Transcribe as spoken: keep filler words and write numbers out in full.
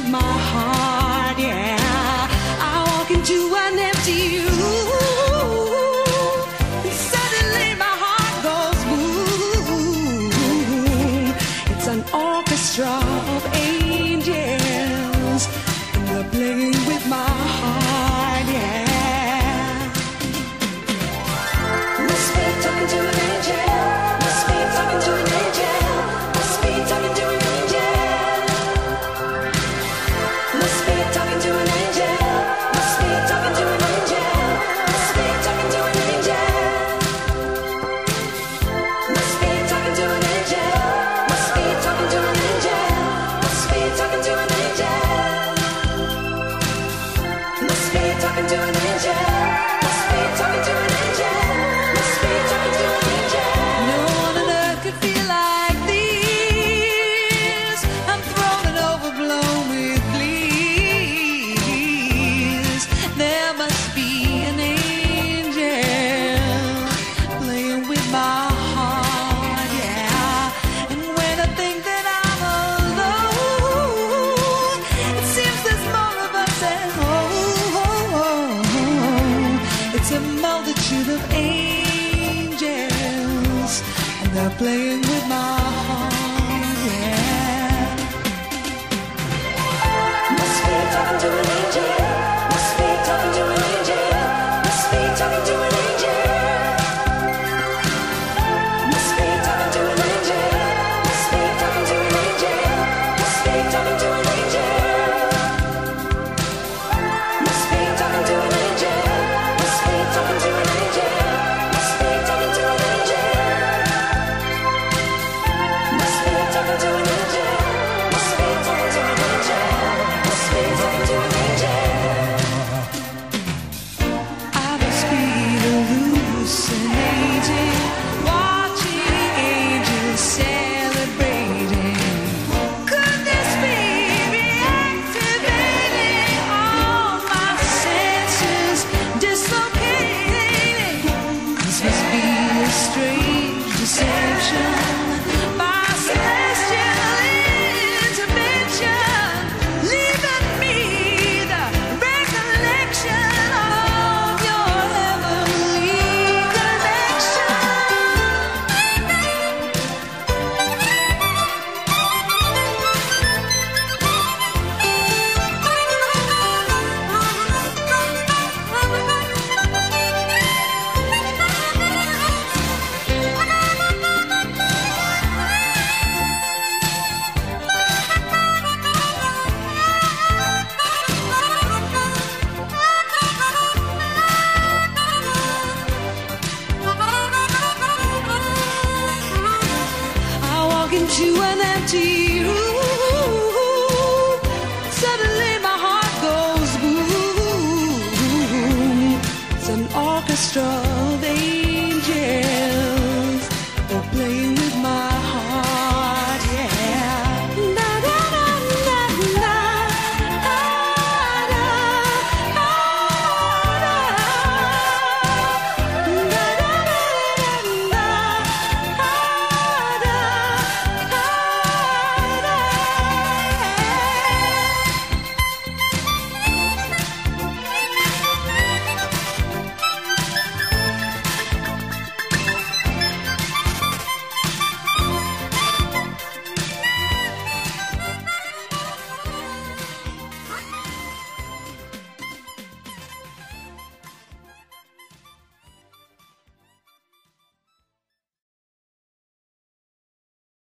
my heart, yeah. I walk into an empty room, and suddenly my heart goes boom. It's an orchestra of angels, and they're playing with my heart, yeah. Must be talking to an angel. Must be talking to an angel. Must be talking to an angel. Must be talking to an angel. Must be talking to an angel. Must be talking to an angel. Must be talking to an angel. Must be talking to an angel. Must be talking to an angel. Must be talking to an angel. Must be talking to an angel. Must be talking to an angel. No one on earth could feel like this. I'm thrown and overblown with bliss. There must be an angel playing with my heart, yeah. And when I think that I'm alone, it seems there's more of us at home. It's a multitude of angels, and they're playing with my heart, yeah. Must be talking to an angel. Must be talking to an angel. Must be talking to an angel. Must be talking to an angel. Must be talking to an angel. Must be talking to an angel. Must be talking to an angel. Must be talking to an angel. Must be talking to an angel. Must be talking to an angel. Must be talking to an angel. Must be talking to an angel. I must be hallucinating, watching angels celebrating. Could this be reactivating all my senses, dislocating? This must be a strange deception, my celestial intervention, leaving me the recollection of your heavenly connection. I walk into an empty room, suddenly my heart goes boom. It's an orchestra